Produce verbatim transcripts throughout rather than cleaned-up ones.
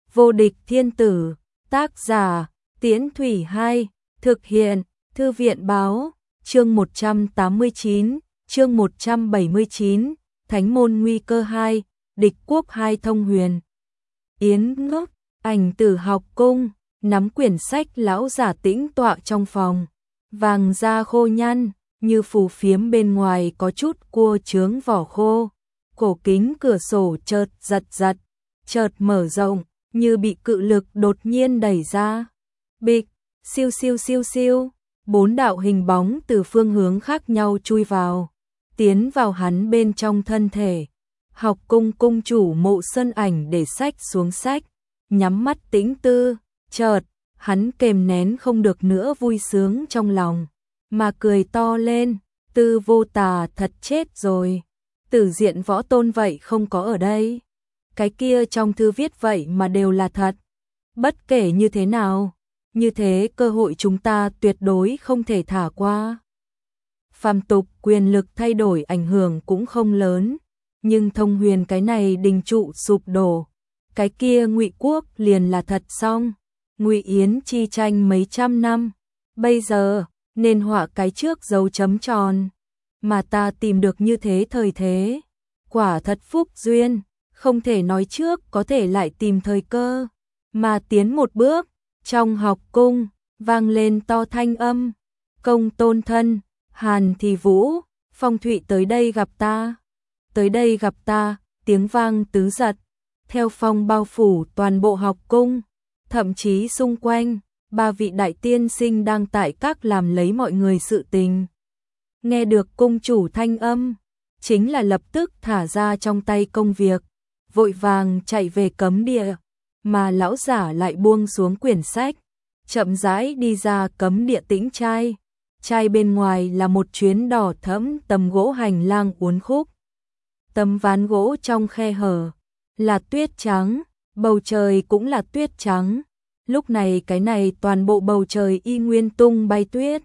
Vô địch thiên tử, tác giả, Tiễn Thủy hai, thực hiện, Thư viện báo, chương một trăm tám mươi chín, chương một trăm bảy mươi chín, Thánh môn nguy cơ hai, địch quốc hai thông huyền. Yến ngốc, ảnh tử học cung, nắm quyển sách lão giả tĩnh tọa trong phòng, vàng da khô nhăn, như phù phiếm bên ngoài có chút cua trướng vỏ khô. Cổ kính cửa sổ chợt giật giật, chợt mở rộng, như bị cự lực đột nhiên đẩy ra. Bịch, siêu siêu siêu siêu, bốn đạo hình bóng từ phương hướng khác nhau chui vào, tiến vào hắn bên trong thân thể. Học cung cung chủ Mộ Sơn Ảnh để sách xuống sách, nhắm mắt tĩnh tư, chợt, hắn kềm nén không được nữa vui sướng trong lòng, mà cười to lên, Tư Vô Tà thật chết rồi. Tử diện võ tôn vậy không có ở đây. Cái kia trong thư viết vậy mà đều là thật. Bất kể như thế nào, như thế cơ hội chúng ta tuyệt đối không thể thả qua. Phàm tục quyền lực thay đổi ảnh hưởng cũng không lớn, nhưng thông huyền cái này đình trụ sụp đổ, cái kia Ngụy quốc liền là thật xong. Ngụy Yến chi tranh mấy trăm năm, bây giờ nên họa cái trước dấu chấm tròn. Mà ta tìm được như thế thời thế, quả thật phúc duyên, không thể nói trước có thể lại tìm thời cơ, mà tiến một bước. Trong học cung vang lên to thanh âm, Công Tôn Thân, Hàn Thì Vũ, Phong Thụy tới đây gặp ta, tới đây gặp ta, tiếng vang tứ giật, theo phong bao phủ toàn bộ học cung, thậm chí xung quanh, ba vị đại tiên sinh đang tại các làm lấy mọi người sự tình. Nghe được cung chủ thanh âm, chính là lập tức thả ra trong tay công việc, vội vàng chạy về cấm địa, mà lão giả lại buông xuống quyển sách, chậm rãi đi ra cấm địa tĩnh trai. Trai bên ngoài là một chuyến đỏ thẫm tấm gỗ hành lang uốn khúc. Tấm ván gỗ trong khe hở là tuyết trắng, bầu trời cũng là tuyết trắng. Lúc này cái này toàn bộ bầu trời y nguyên tung bay tuyết.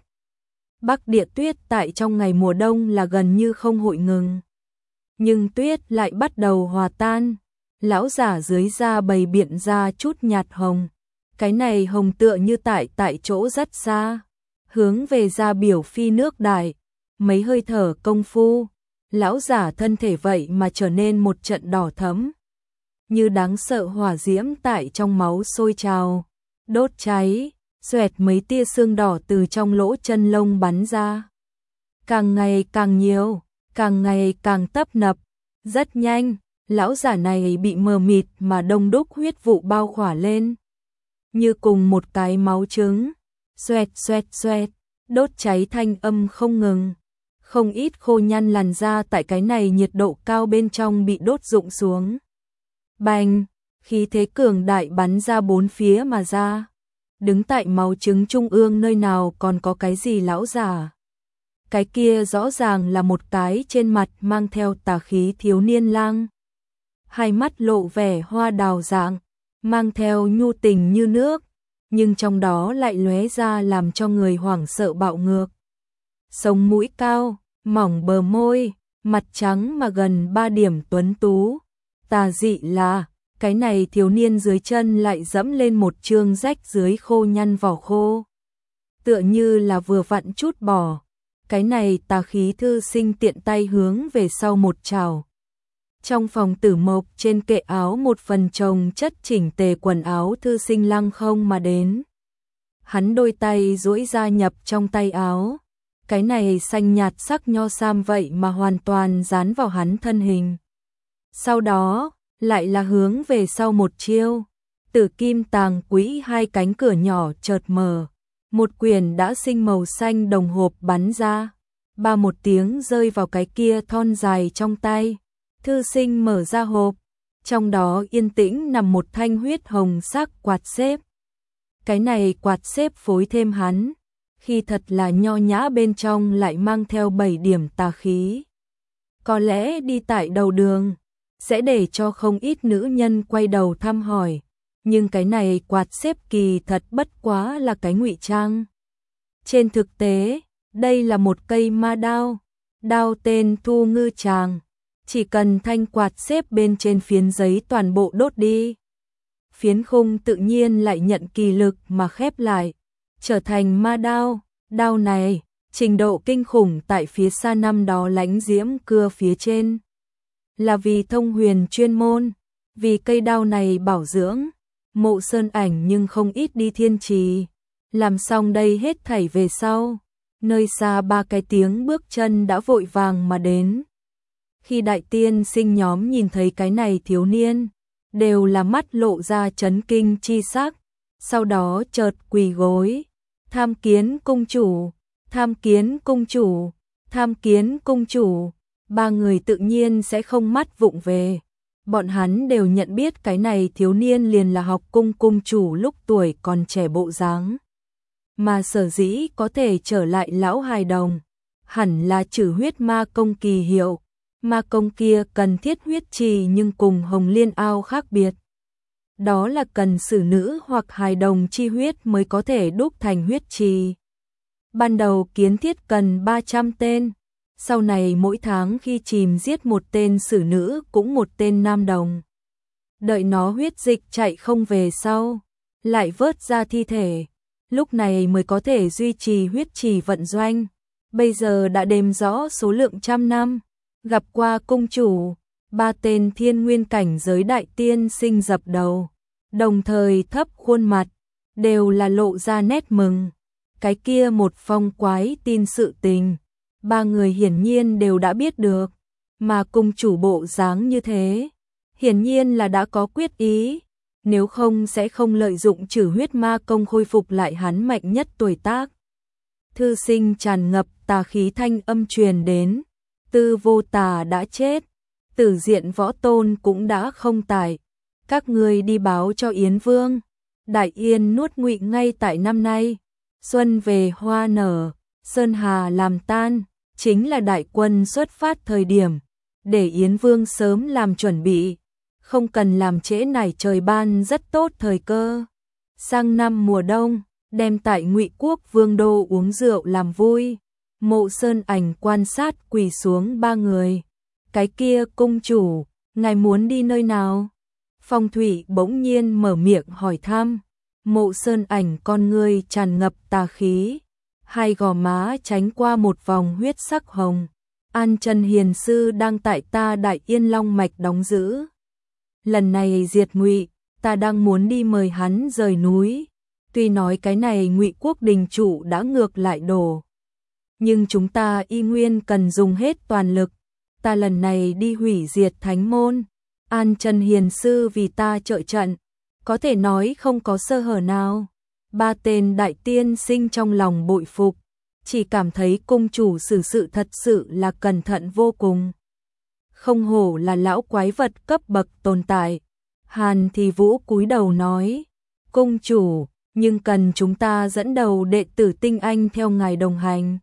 Bắc địa tuyết tại trong ngày mùa đông là gần như không hội ngừng. Nhưng tuyết lại bắt đầu hòa tan. Lão giả dưới da bày biện ra chút nhạt hồng. Cái này hồng tựa như tại tại chỗ rất xa. Hướng về ra biểu phi nước đại. Mấy hơi thở công phu. Lão giả thân thể vậy mà trở nên một trận đỏ thẫm. Như đáng sợ hỏa diễm tại trong máu sôi trào. Đốt cháy. Xoẹt mấy tia xương đỏ từ trong lỗ chân lông bắn ra. Càng ngày càng nhiều, càng ngày càng tấp nập. Rất nhanh, lão giả này bị mờ mịt mà đông đúc huyết vụ bao khỏa lên. Như cùng một cái máu trứng. Xoẹt xoẹt xoẹt, đốt cháy thanh âm không ngừng. Không ít khô nhăn làn da tại cái này nhiệt độ cao bên trong bị đốt rụng xuống. Bành, khí thế cường đại bắn ra bốn phía mà ra. Đứng tại máu trứng trung ương nơi nào còn có cái gì lão giả. Cái kia rõ ràng là một cái trên mặt mang theo tà khí thiếu niên lang. Hai mắt lộ vẻ hoa đào dạng, mang theo nhu tình như nước, nhưng trong đó lại lóe ra làm cho người hoảng sợ bạo ngược. Sống mũi cao, mỏng bờ môi, mặt trắng mà gần ba điểm tuấn tú. Tà dị là cái này thiếu niên dưới chân lại dẫm lên một chương rách dưới khô nhăn vỏ khô. Tựa như là vừa vặn chút bỏ. Cái này tà khí thư sinh tiện tay hướng về sau một trào. Trong phòng tử mộc trên kệ áo một phần chồng chất chỉnh tề quần áo thư sinh lăng không mà đến. Hắn đôi tay duỗi ra nhập trong tay áo. Cái này xanh nhạt sắc nho sam vậy mà hoàn toàn dán vào hắn thân hình. Sau đó lại là hướng về sau một chiêu, Tử Kim Tàng Quỹ hai cánh cửa nhỏ chợt mở, một quyển đã sinh màu xanh đồng hộp bắn ra, ba một tiếng rơi vào cái kia thon dài trong tay. Thư sinh mở ra hộp, trong đó yên tĩnh nằm một thanh huyết hồng sắc quạt xếp. Cái này quạt xếp phối thêm hắn, khi thật là nho nhã bên trong lại mang theo bảy điểm tà khí. Có lẽ đi tại đầu đường sẽ để cho không ít nữ nhân quay đầu thăm hỏi, nhưng cái này quạt xếp kỳ thật bất quá là cái ngụy trang. Trên thực tế, đây là một cây ma đao, đao tên Thu Ngư Tràng, chỉ cần thanh quạt xếp bên trên phiến giấy toàn bộ đốt đi. phiến khung tự nhiên lại nhận kỳ lực mà khép lại, trở thành ma đao. Đao này, trình độ kinh khủng tại phía xa năm đó lánh diễm cưa phía trên. Là vì thông huyền chuyên môn, vì cây đao này bảo dưỡng, Mộ Sơn Ảnh nhưng không ít đi thiên trì. Làm xong đây hết thảy về sau, nơi xa ba cái tiếng bước chân đã vội vàng mà đến. Khi đại tiên sinh nhóm nhìn thấy cái này thiếu niên, đều là mắt lộ ra chấn kinh chi sắc, sau đó chợt quỳ gối, tham kiến cung chủ, tham kiến cung chủ, tham kiến cung chủ. Ba người tự nhiên sẽ không mắt vụng về, bọn hắn đều nhận biết cái này thiếu niên liền là học cung cung chủ lúc tuổi còn trẻ bộ dáng. Mà sở dĩ có thể trở lại lão hài đồng, hẳn là trừ huyết ma công kỳ hiệu. Ma công kia cần thiết huyết trì nhưng cùng hồng liên ao khác biệt. Đó là cần xử nữ hoặc hài đồng chi huyết mới có thể đúc thành huyết trì. Ban đầu kiến thiết cần ba trăm tên, sau này mỗi tháng khi chìm giết một tên xử nữ cũng một tên nam đồng. Đợi nó huyết dịch chạy không về sau, lại vớt ra thi thể, lúc này mới có thể duy trì huyết trì vận doanh. Bây giờ đã đếm rõ số lượng trăm năm. Gặp qua cung chủ, ba tên thiên nguyên cảnh giới đại tiên sinh dập đầu, đồng thời thấp khuôn mặt, đều là lộ ra nét mừng. Cái kia một phong quái tin sự tình, ba người hiển nhiên đều đã biết được, mà cung chủ bộ dáng như thế, hiển nhiên là đã có quyết ý, nếu không sẽ không lợi dụng trừ huyết ma công khôi phục lại hắn mạnh nhất tuổi tác. Thư sinh tràn ngập tà khí thanh âm truyền đến. Tư Vô Tà đã chết, Tử Diện Võ Tôn cũng đã không tại. Các người đi báo cho Yến Vương, Đại Yên nuốt ngụy ngay tại năm nay. Xuân về hoa nở, sơn hà làm tan, chính là đại quân xuất phát thời điểm, để Yến Vương sớm làm chuẩn bị, không cần làm trễ nải trời ban rất tốt thời cơ. Sang năm mùa đông, đem tại Ngụy Quốc Vương đô uống rượu làm vui. Mộ Sơn Ảnh quan sát quỳ xuống ba người. Cái kia cung chủ, ngài muốn đi nơi nào? Phong Thủy bỗng nhiên mở miệng hỏi thăm. Mộ Sơn Ảnh con ngươi tràn ngập tà khí, hai gò má tránh qua một vòng huyết sắc hồng. An Trần Hiền sư đang tại ta Đại Yên Long mạch đóng giữ. Lần này diệt Ngụy, ta đang muốn đi mời hắn rời núi. Tuy nói cái này Ngụy quốc đình chủ đã ngược lại đổ, nhưng chúng ta y nguyên cần dùng hết toàn lực. Ta lần này đi hủy diệt thánh môn, An Trần Hiền sư vì ta trợ trận, có thể nói không có sơ hở nào. Ba tên đại tiên sinh trong lòng bội phục, chỉ cảm thấy cung chủ xử sự thật sự là cẩn thận vô cùng. Không hổ là lão quái vật cấp bậc tồn tại. Hàn Thì Vũ cúi đầu nói, cung chủ, nhưng cần chúng ta dẫn đầu đệ tử tinh anh theo ngài đồng hành.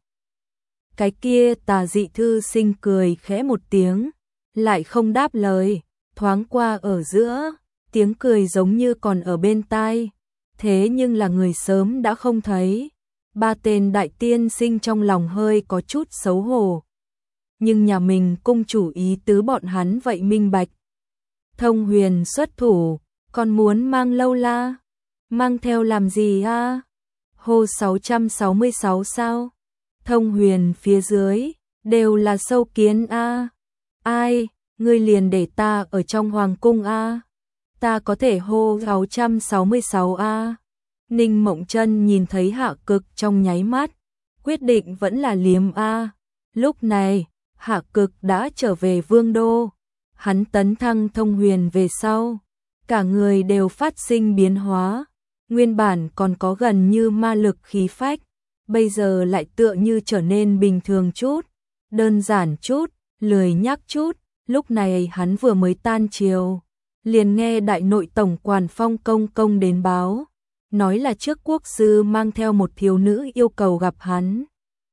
Cái kia tà dị thư sinh cười khẽ một tiếng, lại không đáp lời, thoáng qua ở giữa, tiếng cười giống như còn ở bên tai, thế nhưng là người sớm đã không thấy. Ba tên đại tiên sinh trong lòng hơi có chút xấu hổ, nhưng nhà mình cung chủ ý tứ bọn hắn vậy minh bạch. Thông Huyền xuất thủ, còn muốn mang lâu la, mang theo làm gì a? Hô sáu trăm sáu mươi sáu sao? Thông Huyền phía dưới, đều là sâu kiến a. Ai, ngươi liền để ta ở trong hoàng cung a. Ta có thể hô sáu trăm sáu mươi sáu a. Ninh Mộng Chân nhìn thấy Hạ Cực trong nháy mắt, quyết định vẫn là liếm a. Lúc này, Hạ Cực đã trở về vương đô, hắn tấn thăng Thông Huyền về sau, cả người đều phát sinh biến hóa, nguyên bản còn có gần như ma lực khí phách, bây giờ lại tựa như trở nên bình thường chút, đơn giản chút, lười nhác chút. Lúc này hắn vừa mới tan chiều, liền nghe đại nội tổng quản Phong Công Công đến báo, nói là trước quốc sư mang theo một thiếu nữ yêu cầu gặp hắn.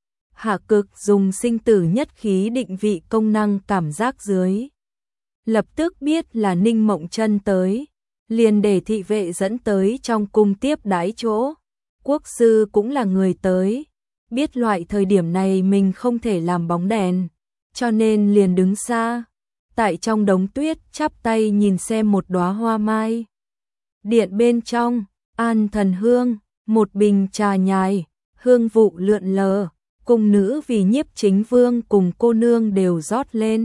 Hạ Cực dùng sinh tử nhất khí định vị công năng cảm giác dưới, lập tức biết là Ninh Mộng Chân tới, liền để thị vệ dẫn tới trong cung tiếp đái chỗ. Quốc sư cũng là người tới, biết loại thời điểm này mình không thể làm bóng đèn, cho nên liền đứng xa, tại trong đống tuyết chắp tay nhìn xem một đóa hoa mai. Điện bên trong, An Thần Hương, một bình trà nhài, hương vụ lượn lờ, cung nữ vì Nhiếp Chính Vương cùng cô nương đều rót lên.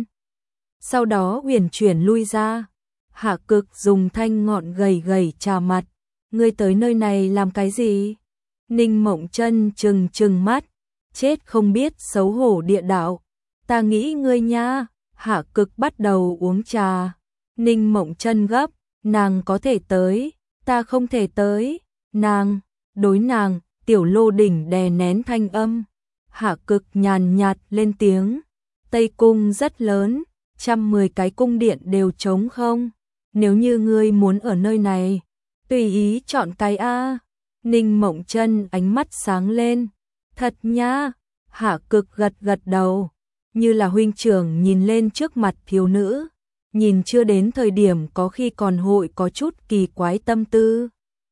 Sau đó uyển chuyển lui ra. Hạ Cực dùng thanh ngọn gầy gầy trà mặt. Ngươi tới nơi này làm cái gì? Ninh Mộng Chân trừng trừng mắt, chết không biết xấu hổ địa đạo. Ta nghĩ ngươi nha. Hạ Cực bắt đầu uống trà. Ninh Mộng Chân gấp, nàng có thể tới, ta không thể tới. Nàng, đối nàng, Tiểu Lô Đỉnh đè nén thanh âm. Hạ Cực nhàn nhạt lên tiếng. Tây Cung rất lớn, trăm mười cái cung điện đều trống không. Nếu như ngươi muốn ở nơi này, tùy ý chọn cái a. Ninh Mộng Chân ánh mắt sáng lên. Thật nha. Hạ Cực gật gật đầu, như là huynh trưởng nhìn lên trước mặt thiếu nữ, nhìn chưa đến thời điểm có khi còn hội có chút kỳ quái tâm tư.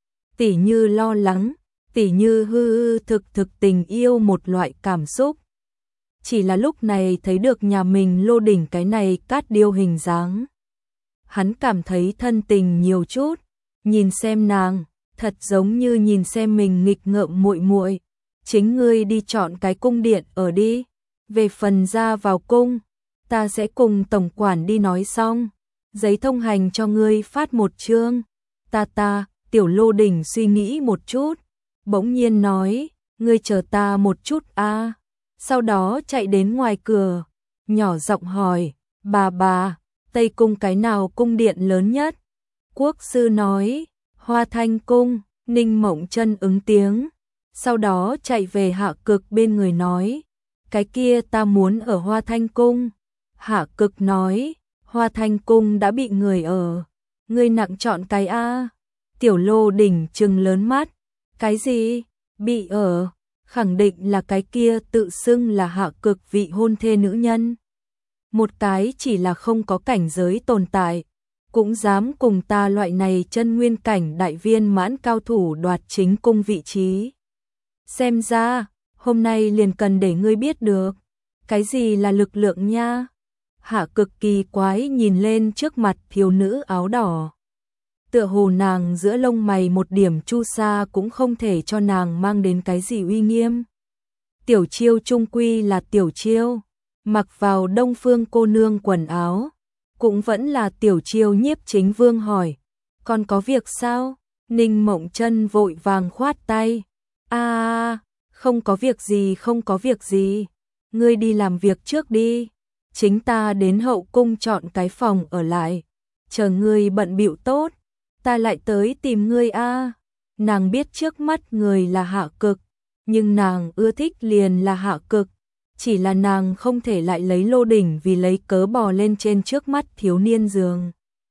Tỉ như lo lắng, tỉ như hư hư thực thực tình yêu một loại cảm xúc. Chỉ là lúc này thấy được nhà mình Lô Đỉnh cái này cát điêu hình dáng, hắn cảm thấy thân tình nhiều chút, nhìn xem nàng, thật giống như nhìn xem mình nghịch ngợm muội muội. Chính ngươi đi chọn cái cung điện ở đi, về phần ra vào cung, ta sẽ cùng tổng quản đi nói xong, giấy thông hành cho ngươi phát một chương. Ta ta, Tiểu Lô Đỉnh suy nghĩ một chút, bỗng nhiên nói, ngươi chờ ta một chút a. Sau đó chạy đến ngoài cửa, nhỏ giọng hỏi, bà bà, Tây Cung cái nào cung điện lớn nhất? Quốc sư nói, Hoa Thanh Cung. Ninh Mộng Chân ứng tiếng, sau đó chạy về Hạ Cực bên người nói, cái kia ta muốn ở Hoa Thanh Cung. Hạ Cực nói, Hoa Thanh Cung đã bị người ở, ngươi nặng chọn cái a. Tiểu Lô Đỉnh trừng lớn mắt, cái gì? Bị ở? Khẳng định là cái kia tự xưng là Hạ Cực vị hôn thê nữ nhân. Một cái chỉ là không có cảnh giới tồn tại, cũng dám cùng ta loại này chân nguyên cảnh đại viên mãn cao thủ đoạt chính cung vị trí. Xem ra, hôm nay liền cần để ngươi biết được, cái gì là lực lượng nha. Hạ Cực kỳ quái nhìn lên trước mặt thiếu nữ áo đỏ. Tựa hồ nàng giữa lông mày một điểm chu sa cũng không thể cho nàng mang đến cái gì uy nghiêm. Tiểu Chiêu trung quy là Tiểu Chiêu, mặc vào Đông Phương cô nương quần áo, cũng vẫn là Tiểu Chiêu. Nhiếp Chính Vương hỏi, còn có việc sao? Ninh Mộng Chân vội vàng khoát tay, a à, không có việc gì, không có việc gì, ngươi đi làm việc trước đi, chính ta đến hậu cung chọn cái phòng ở lại, chờ ngươi bận bịu tốt, ta lại tới tìm ngươi a. À. Nàng biết trước mắt người là Hạ Cực, nhưng nàng ưa thích liền là Hạ Cực, chỉ là nàng không thể lại lấy Lô Đỉnh vì lấy cớ bò lên trên trước mắt thiếu niên giường.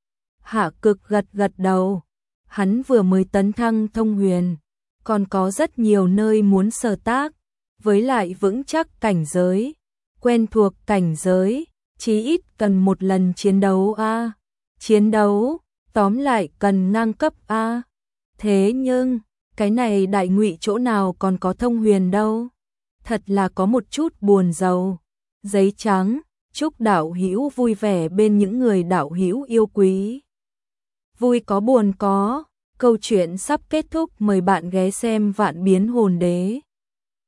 Hạ Cực gật gật đầu, hắn vừa mới tấn thăng thông huyền, còn có rất nhiều nơi muốn sở tác, với lại vững chắc cảnh giới, quen thuộc cảnh giới, chí ít cần một lần chiến đấu a. À. Chiến đấu, tóm lại cần ngang cấp a. À. Thế nhưng, cái này đại ngụy chỗ nào còn có thông huyền đâu. Thật là có một chút buồn rầu. Giấy trắng, chúc đạo hữu vui vẻ bên những người đạo hữu yêu quý. Vui có buồn có, câu chuyện sắp kết thúc, mời bạn ghé xem Vạn Biến Hồn Đế.